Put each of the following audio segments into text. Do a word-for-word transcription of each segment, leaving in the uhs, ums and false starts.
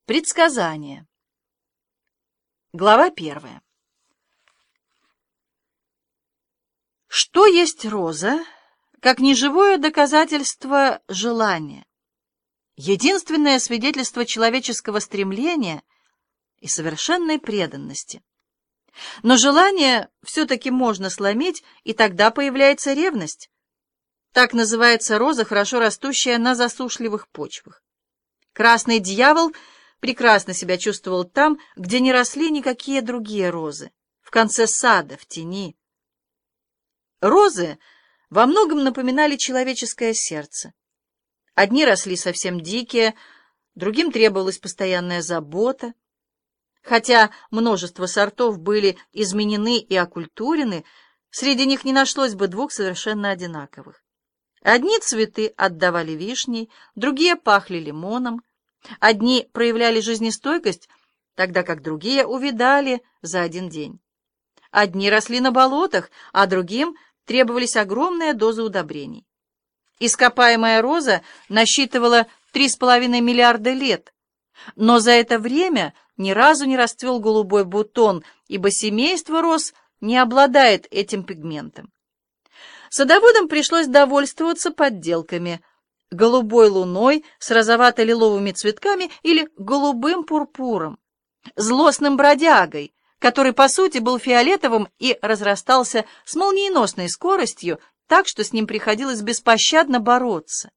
Предсказание. Глава первая. Что есть роза, как неживое доказательство желания, единственное свидетельство человеческого стремления и совершенной преданности? Но желание все-таки можно сломить, и тогда появляется ревность. Так называется роза, хорошо растущая на засушливых почвах. Красный дьявол прекрасно себя чувствовал там, где не росли никакие другие розы, в конце сада, в тени. Розы во многом напоминали человеческое сердце. Одни росли совсем дикие, другим требовалась постоянная забота. Хотя множество сортов были изменены и окультурены, среди них не нашлось бы двух совершенно одинаковых. Одни цветы отдавали вишней, другие пахли лимоном. Одни проявляли жизнестойкость, тогда как другие увядали за один день. Одни росли на болотах, а другим требовались огромные дозы удобрений. Ископаемая роза насчитывала три с половиной миллиарда лет, но за это время ни разу не расцвел голубой бутон, ибо семейство роз не обладает этим пигментом. Садоводам пришлось довольствоваться подделками: голубой луной с розовато-лиловыми цветками или голубым пурпуром, злостным бродягой, который по сути был фиолетовым и разрастался с молниеносной скоростью, так что с ним приходилось беспощадно бороться.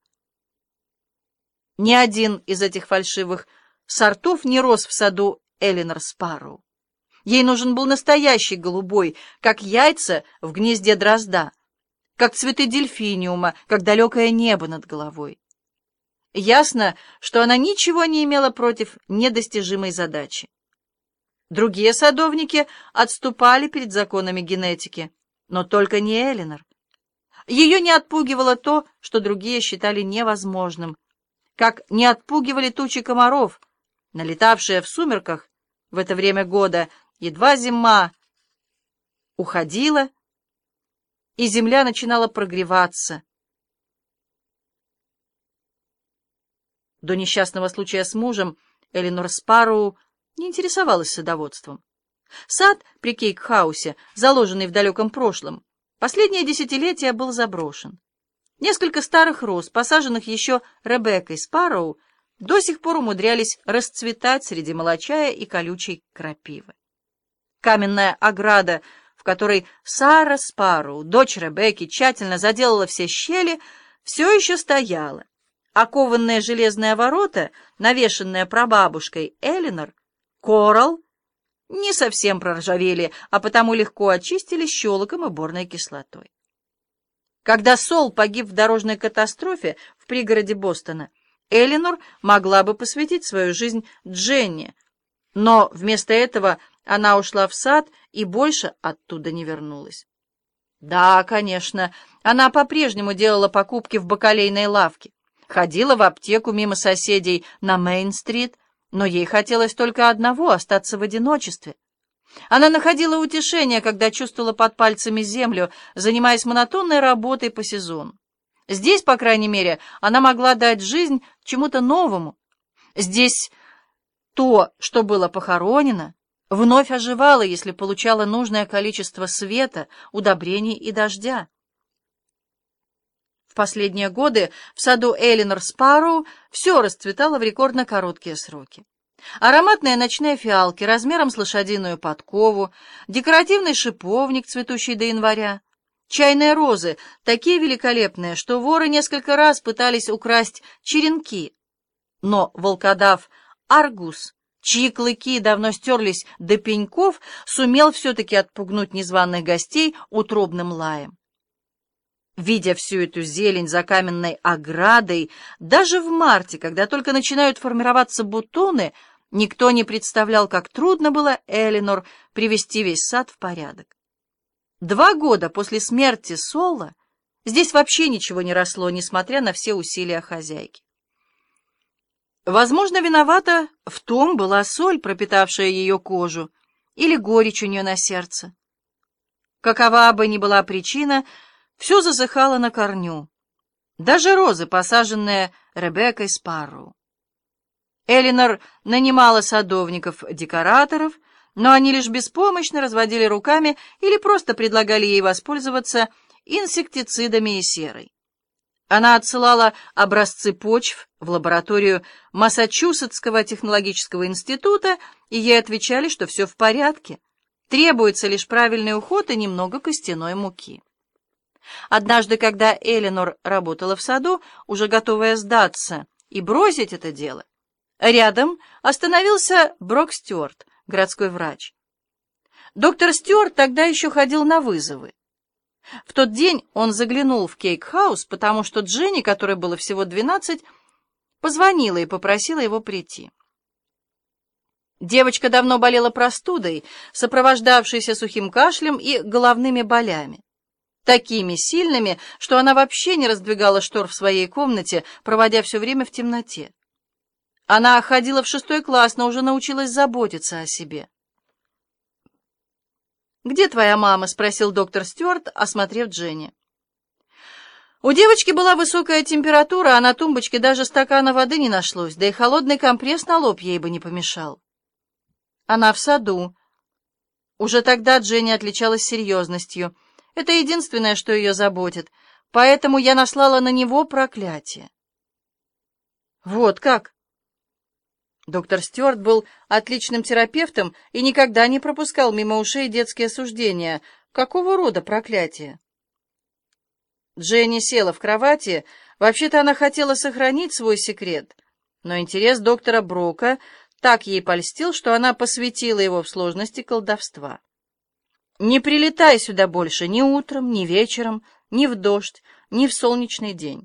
Ни один из этих фальшивых сортов не рос в саду Эленор Спарроу. Ей нужен был настоящий голубой, как яйца в гнезде дрозда, как цветы дельфиниума, как далекое небо над головой. Ясно, что она ничего не имела против недостижимой задачи. Другие садовники отступали перед законами генетики, но только не Эленор. Ее не отпугивало то, что другие считали невозможным, как не отпугивали тучи комаров, налетавшие в сумерках в это время года, едва зима уходила, и земля начинала прогреваться. До несчастного случая с мужем Эленор Спарроу не интересовалась садоводством. Сад при Кейк-хаусе, заложенный в далеком прошлом, последние десятилетия был заброшен. Несколько старых роз, посаженных еще Ребеккой Спарроу, до сих пор умудрялись расцветать среди молочая и колючей крапивы. Каменная ограда, в которой Сара Спарроу, дочь Ребекки, тщательно заделала все щели, все еще стояла, а кованные железные ворота, навешанные прабабушкой Эленор, Коралл, не совсем проржавели, а потому легко очистили щелоком и борной кислотой. Когда Сол погиб в дорожной катастрофе в пригороде Бостона, Эленор могла бы посвятить свою жизнь Дженни, но вместо этого она ушла в сад и больше оттуда не вернулась. Да, конечно, она по-прежнему делала покупки в бакалейной лавке, ходила в аптеку мимо соседей на Мейн-стрит, но ей хотелось только одного — остаться в одиночестве. Она находила утешение, когда чувствовала под пальцами землю, занимаясь монотонной работой по сезону. Здесь, по крайней мере, она могла дать жизнь чему-то новому. Здесь то, что было похоронено, вновь оживало, если получало нужное количество света, удобрений и дождя. В последние годы в саду Эленор Спарроу все расцветало в рекордно короткие сроки. Ароматные ночные фиалки размером с лошадиную подкову, декоративный шиповник, цветущий до января, чайные розы, такие великолепные, что воры несколько раз пытались украсть черенки. Но волкодав Аргус, чьи клыки давно стерлись до пеньков, сумел все-таки отпугнуть незваных гостей утробным лаем. Видя всю эту зелень за каменной оградой, даже в марте, когда только начинают формироваться бутоны, никто не представлял, как трудно было Эленор привести весь сад в порядок. Два года после смерти Сола здесь вообще ничего не росло, несмотря на все усилия хозяйки. Возможно, виновата в том была соль, пропитавшая ее кожу, или горечь у нее на сердце. Какова бы ни была причина, все засыхало на корню, даже розы, посаженные Ребеккой Спарроу. Элинор нанимала садовников-декораторов, но они лишь беспомощно разводили руками или просто предлагали ей воспользоваться инсектицидами и серой. Она отсылала образцы почв в лабораторию Массачусетского технологического института, и ей отвечали, что все в порядке, требуется лишь правильный уход и немного костяной муки. Однажды, когда Элинор работала в саду, уже готовая сдаться и бросить это дело, рядом остановился Брок Стюарт, городской врач. Доктор Стюарт тогда еще ходил на вызовы. В тот день он заглянул в Кейк-хаус, потому что Дженни, которой было всего двенадцать, позвонила и попросила его прийти. Девочка давно болела простудой, сопровождавшейся сухим кашлем и головными болями, такими сильными, что она вообще не раздвигала штор в своей комнате, проводя все время в темноте. Она ходила в шестой класс, но уже научилась заботиться о себе. «Где твоя мама?» — спросил доктор Стюарт, осмотрев Дженни. У девочки была высокая температура, а на тумбочке даже стакана воды не нашлось, да и холодный компресс на лоб ей бы не помешал. Она в саду. Уже тогда Дженни отличалась серьезностью. Это единственное, что ее заботит, поэтому я наслала на него проклятие. Вот как? Доктор Стюарт был отличным терапевтом и никогда не пропускал мимо ушей детские суждения. Какого рода проклятие? Дженни села в кровати. Вообще-то она хотела сохранить свой секрет, но интерес доктора Брока так ей польстил, что она посвятила его в сложности колдовства. «Не прилетай сюда больше ни утром, ни вечером, ни в дождь, ни в солнечный день».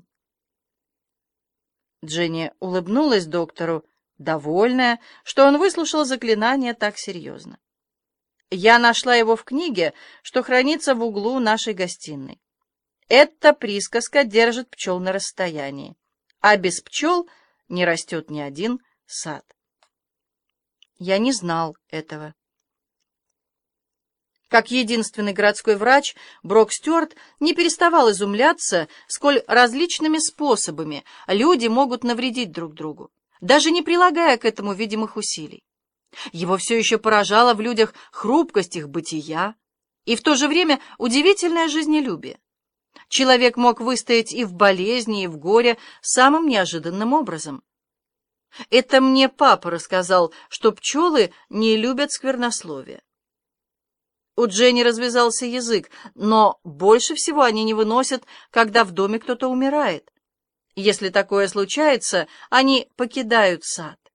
Дженни улыбнулась доктору, довольная, что он выслушал заклинание так серьезно. «Я нашла его в книге, что хранится в углу нашей гостиной. Эта присказка держит пчел на расстоянии, а без пчел не растет ни один сад». Я не знал этого. Как единственный городской врач, Брок Стюарт не переставал изумляться, сколь различными способами люди могут навредить друг другу, даже не прилагая к этому видимых усилий. Его все еще поражала в людях хрупкость их бытия и в то же время удивительное жизнелюбие. Человек мог выстоять и в болезни, и в горе самым неожиданным образом. Это мне папа рассказал, что пчелы не любят сквернословия. У Дженни развязался язык, но больше всего они не выносят, когда в доме кто-то умирает. Если такое случается, они покидают сад.